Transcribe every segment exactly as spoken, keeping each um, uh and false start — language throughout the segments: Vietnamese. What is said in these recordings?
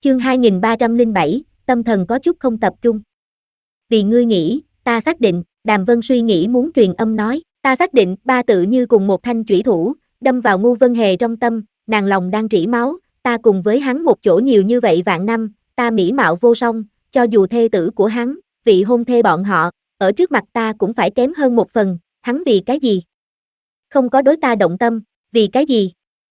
Chương hai nghìn ba trăm lẻ bảy, tâm thần có chút không tập trung. Vì ngươi nghĩ, ta xác định, Đàm Vân suy nghĩ muốn truyền âm nói, ta xác định, ba tự như cùng một thanh chủy thủ, đâm vào Ngu Vân Hề trong tâm, nàng lòng đang rỉ máu, ta cùng với hắn một chỗ nhiều như vậy vạn năm, ta mỹ mạo vô song, cho dù thê tử của hắn, vị hôn thê bọn họ, ở trước mặt ta cũng phải kém hơn một phần, hắn vì cái gì? Không có đối ta động tâm, vì cái gì?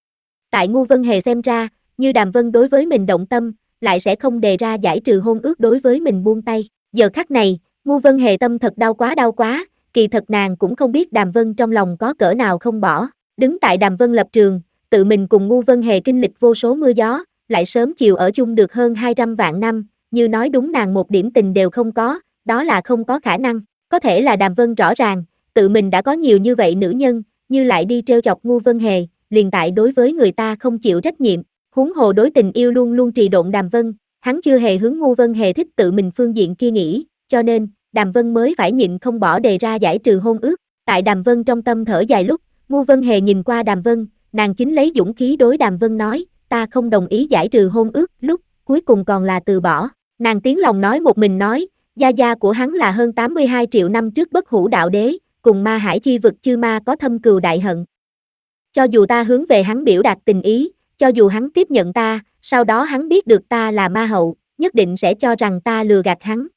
Tại Ngu Vân Hề xem ra, như Đàm Vân đối với mình động tâm, lại sẽ không đề ra giải trừ hôn ước đối với mình buông tay. Giờ khắc này, Ngu Vân Hề tâm thật đau quá đau quá, kỳ thật nàng cũng không biết Đàm Vân trong lòng có cỡ nào không bỏ. Đứng tại Đàm Vân lập trường, tự mình cùng Ngu Vân Hề kinh lịch vô số mưa gió, lại sớm chiều ở chung được hơn hai trăm vạn năm, như nói đúng nàng một điểm tình đều không có, đó là không có khả năng. Có thể là Đàm Vân rõ ràng, tự mình đã có nhiều như vậy nữ nhân, như lại đi trêu chọc Ngu Vân Hề, liền tại đối với người ta không chịu trách nhiệm. Huống hồ đối tình yêu luôn luôn trì độn Đàm Vân, hắn chưa hề hướng Ngu Vân Hề thích tự mình phương diện kia nghĩ, cho nên, Đàm Vân mới phải nhịn không bỏ đề ra giải trừ hôn ước. Tại Đàm Vân trong tâm thở dài lúc, Ngu Vân Hề nhìn qua Đàm Vân, nàng chính lấy dũng khí đối Đàm Vân nói, ta không đồng ý giải trừ hôn ước, lúc cuối cùng còn là từ bỏ. Nàng tiếng lòng nói một mình nói, gia gia của hắn là hơn tám mươi hai triệu năm trước bất hủ đạo đế, cùng ma hải chi vực chư ma có thâm cừu đại hận. Cho dù ta hướng về hắn biểu đạt tình ý, cho dù hắn tiếp nhận ta, sau đó hắn biết được ta là ma hậu, nhất định sẽ cho rằng ta lừa gạt hắn.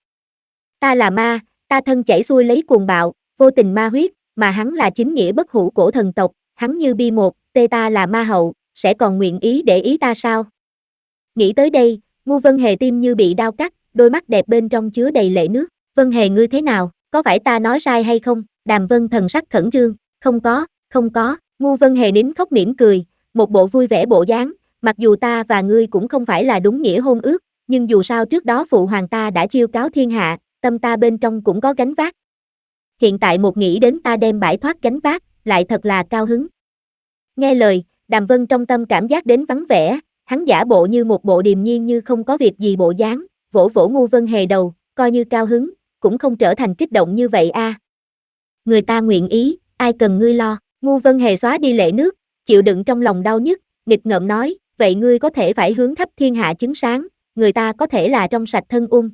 Ta là ma, ta thân chảy xuôi lấy cuồng bạo, vô tình ma huyết, mà hắn là chính nghĩa bất hủ cổ thần tộc, hắn như bi một, tê ta là ma hậu, sẽ còn nguyện ý để ý ta sao? Nghĩ tới đây, Ngu Vân Hề tim như bị đau cắt, đôi mắt đẹp bên trong chứa đầy lệ nước. Vân Hề ngươi thế nào, có phải ta nói sai hay không? Đàm Vân thần sắc khẩn trương, không có, không có. Ngu Vân Hề nín khóc mỉm cười, một bộ vui vẻ bộ dáng, mặc dù ta và ngươi cũng không phải là đúng nghĩa hôn ước, nhưng dù sao trước đó phụ hoàng ta đã chiêu cáo thiên hạ, tâm ta bên trong cũng có gánh vác. Hiện tại một nghĩ đến ta đem bãi thoát gánh vác, lại thật là cao hứng. Nghe lời, Đàm Vân trong tâm cảm giác đến vắng vẻ, hắn giả bộ như một bộ điềm nhiên như không có việc gì bộ dáng, vỗ vỗ Ngu Vân Hề đầu, coi như cao hứng, cũng không trở thành kích động như vậy a. À. Người ta nguyện ý, ai cần ngươi lo. Ngu Vân Hề xóa đi lệ nước, chịu đựng trong lòng đau nhức, nghịch ngợm nói, vậy ngươi có thể phải hướng khắp thiên hạ chứng sáng, người ta có thể là trong sạch thân ung.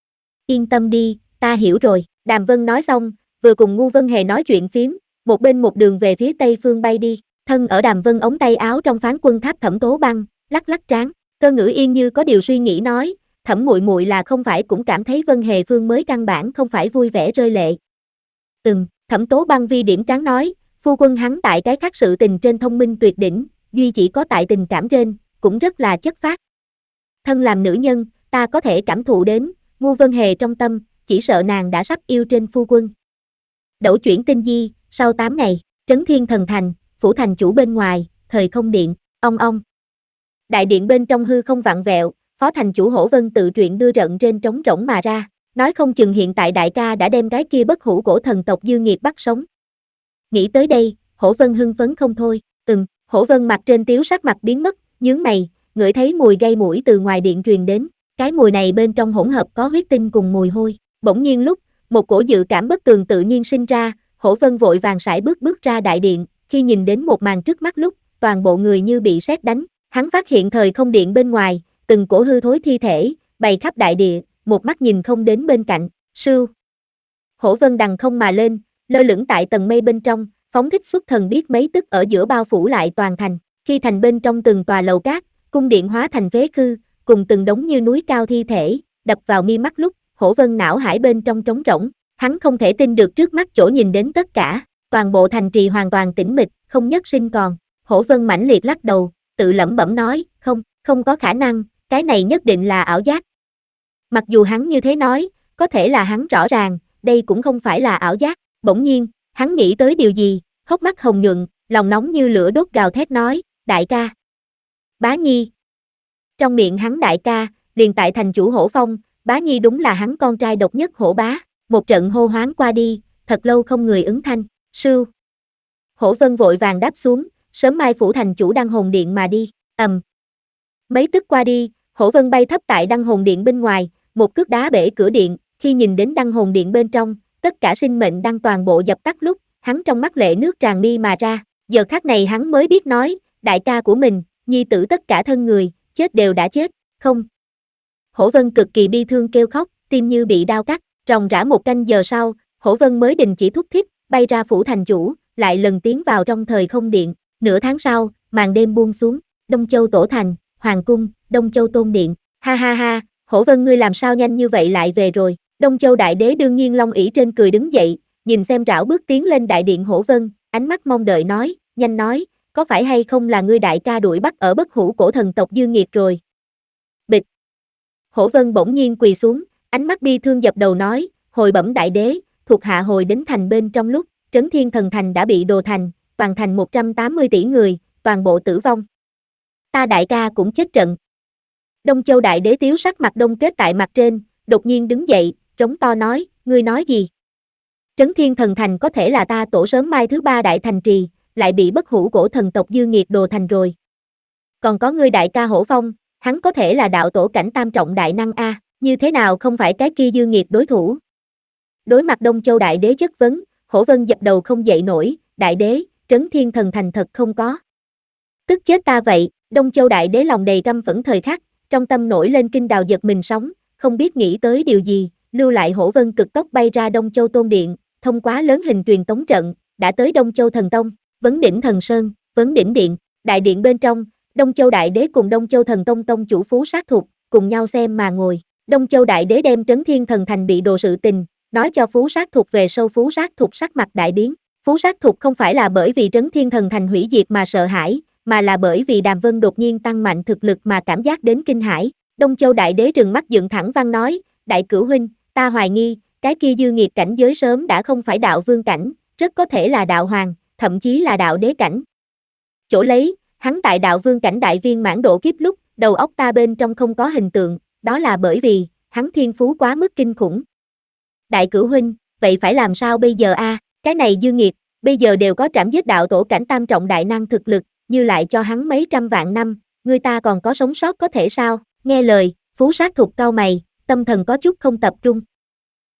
Yên tâm đi, ta hiểu rồi. Đàm Vân nói xong, vừa cùng Ngu Vân Hề nói chuyện phím, một bên một đường về phía tây phương bay đi, thân ở Đàm Vân ống tay áo trong phán quân tháp Thẩm Tố Băng, lắc lắc trán, Cơ Ngữ Yên như có điều suy nghĩ nói, Thẩm muội muội là không phải cũng cảm thấy Vân Hề phương mới căn bản không phải vui vẻ rơi lệ. Ừm, Thẩm Tố Băng vi điểm trán nói, phu quân hắn tại cái khác sự tình trên thông minh tuyệt đỉnh, duy chỉ có tại tình cảm trên, cũng rất là chất phác. Thân làm nữ nhân, ta có thể cảm thụ đến, Ngu Vân Hề trong tâm, chỉ sợ nàng đã sắp yêu trên phu quân. Đẩu chuyển tinh di, sau tám ngày, Trấn Thiên Thần Thành, phủ thành chủ bên ngoài, thời không điện, ong ong. Đại điện bên trong hư không vặn vẹo, phó thành chủ Hổ Vân tự truyện đưa rận trên trống rỗng mà ra, nói không chừng hiện tại đại ca đã đem cái kia bất hủ cổ thần tộc dư nghiệt bắt sống. Nghĩ tới đây, Hổ Vân hưng phấn không thôi, ừm, Hổ Vân mặt trên tiếu sắc mặt biến mất, nhướng mày, ngửi thấy mùi gây mũi từ ngoài điện truyền đến, cái mùi này bên trong hỗn hợp có huyết tinh cùng mùi hôi, bỗng nhiên lúc, một cổ dự cảm bất tường tự nhiên sinh ra, Hổ Vân vội vàng sải bước bước ra đại điện, khi nhìn đến một màn trước mắt lúc, toàn bộ người như bị sét đánh, hắn phát hiện thời không điện bên ngoài, từng cổ hư thối thi thể, bày khắp đại địa, một mắt nhìn không đến bên cạnh, sưu. Hổ Vân đằng không mà lên, lơ lửng tại tầng mây bên trong, phóng thích xuất thần biết mấy tức ở giữa bao phủ lại toàn thành, khi thành bên trong từng tòa lầu cát, cung điện hóa thành phế khư, cùng từng đống như núi cao thi thể, đập vào mi mắt lúc, Hổ Vân não hải bên trong trống rỗng, hắn không thể tin được trước mắt chỗ nhìn đến tất cả, toàn bộ thành trì hoàn toàn tĩnh mịch, không nhất sinh còn. Hổ Vân mãnh liệt lắc đầu, tự lẩm bẩm nói, không, không có khả năng, cái này nhất định là ảo giác. Mặc dù hắn như thế nói, có thể là hắn rõ ràng, đây cũng không phải là ảo giác, bỗng nhiên, hắn nghĩ tới điều gì, hốc mắt hồng nhuận, lòng nóng như lửa đốt gào thét nói, đại ca. Bá Nhi. Trong miệng hắn đại ca, liền tại thành chủ Hổ Phong, Bá Nhi đúng là hắn con trai độc nhất Hổ Bá, một trận hô hoán qua đi, thật lâu không người ứng thanh, sưu. Hổ Vân vội vàng đáp xuống, sớm mai phủ thành chủ Đăng Hồn Điện mà đi, ầm. Mấy tức qua đi, Hổ Vân bay thấp tại Đăng Hồn Điện bên ngoài, một cước đá bể cửa điện, khi nhìn đến Đăng Hồn Điện bên trong, tất cả sinh mệnh đang toàn bộ dập tắt lúc, hắn trong mắt lệ nước tràn mi mà ra, giờ khắc này hắn mới biết nói, đại ca của mình, nhi tử tất cả thân người, chết đều đã chết, không. Hổ Vân cực kỳ bi thương kêu khóc, tim như bị đao cắt, ròng rã một canh giờ sau, Hổ Vân mới đình chỉ thúc thiết, bay ra phủ thành chủ, lại lần tiến vào trong thời không điện. Nửa tháng sau, màn đêm buông xuống, Đông Châu Tổ Thành, Hoàng Cung, Đông Châu Tôn Điện. Ha ha ha, Hổ Vân ngươi làm sao nhanh như vậy lại về rồi. Đông Châu Đại Đế đương nhiên long ỷ trên cười đứng dậy, nhìn xem rảo bước tiến lên đại điện Hổ Vân, ánh mắt mong đợi nói, nhanh nói, có phải hay không là ngươi đại ca đuổi bắt ở bất hủ cổ thần tộc Dương Nghiệt rồi. Bịch. Hổ Vân bỗng nhiên quỳ xuống, ánh mắt bi thương dập đầu nói, hồi bẩm đại đế, thuộc hạ hồi đến thành bên trong lúc, Trấn Thiên Thần Thành đã bị đồ thành, toàn thành một trăm tám mươi tỷ người, toàn bộ tử vong. Ta đại ca cũng chết trận. Đông Châu Đại Đế tiếu sắc mặt đông kết tại mặt trên, đột nhiên đứng dậy, trống to nói, ngươi nói gì? Trấn Thiên Thần Thành có thể là ta tổ sớm mai thứ ba đại thành trì, lại bị bất hủ cổ thần tộc Dương Nghiệt đồ thành rồi. Còn có ngươi đại ca Hổ Phong, hắn có thể là đạo tổ cảnh tam trọng đại năng a, như thế nào không phải cái kia Dương Nghiệt đối thủ? Đối mặt Đông Châu Đại Đế chất vấn, Hổ Vân dập đầu không dậy nổi, đại đế, Trấn Thiên Thần Thành thật không có. Tức chết ta vậy, Đông Châu Đại Đế lòng đầy căm phẫn thời khắc, trong tâm nổi lên kinh đào giật mình sóng, không biết nghĩ tới điều gì, lưu lại Hổ Vân cực tốc bay ra Đông Châu Tôn Điện, thông qua lớn hình truyền tống trận, đã tới Đông Châu Thần Tông, Vấn Đỉnh Thần Sơn, Vấn Đỉnh Điện, đại điện bên trong, Đông Châu Đại Đế cùng Đông Châu Thần Tông tông chủ Phú Sát Thục, cùng nhau xem mà ngồi. Đông Châu Đại Đế đem Trấn Thiên Thần Thành bị đồ sự tình, nói cho Phú Sát Thục về sau. Phú Sát Thục sắc mặt đại biến. Phú Sát Thục không phải là bởi vì Trấn Thiên Thần Thành hủy diệt mà sợ hãi, mà là bởi vì Đàm Vân đột nhiên tăng mạnh thực lực mà cảm giác đến kinh hãi. Đông Châu Đại Đế trừng mắt dựng thẳng văn nói, đại cửu huynh, ta hoài nghi, cái kia Dương Nghiệt cảnh giới sớm đã không phải đạo vương cảnh, rất có thể là đạo hoàng, thậm chí là đạo đế cảnh. Chỗ lấy, hắn tại đạo vương cảnh đại viên mãn độ kiếp lúc, đầu óc ta bên trong không có hình tượng, đó là bởi vì, hắn thiên phú quá mức kinh khủng. Đại cửu huynh, vậy phải làm sao bây giờ a? À? Cái này Dương Nghiệt, bây giờ đều có trảm giết đạo tổ cảnh tam trọng đại năng thực lực, như lại cho hắn mấy trăm vạn năm, người ta còn có sống sót có thể sao? Nghe lời, Phú Sát Thục cau mày, tâm thần có chút không tập trung.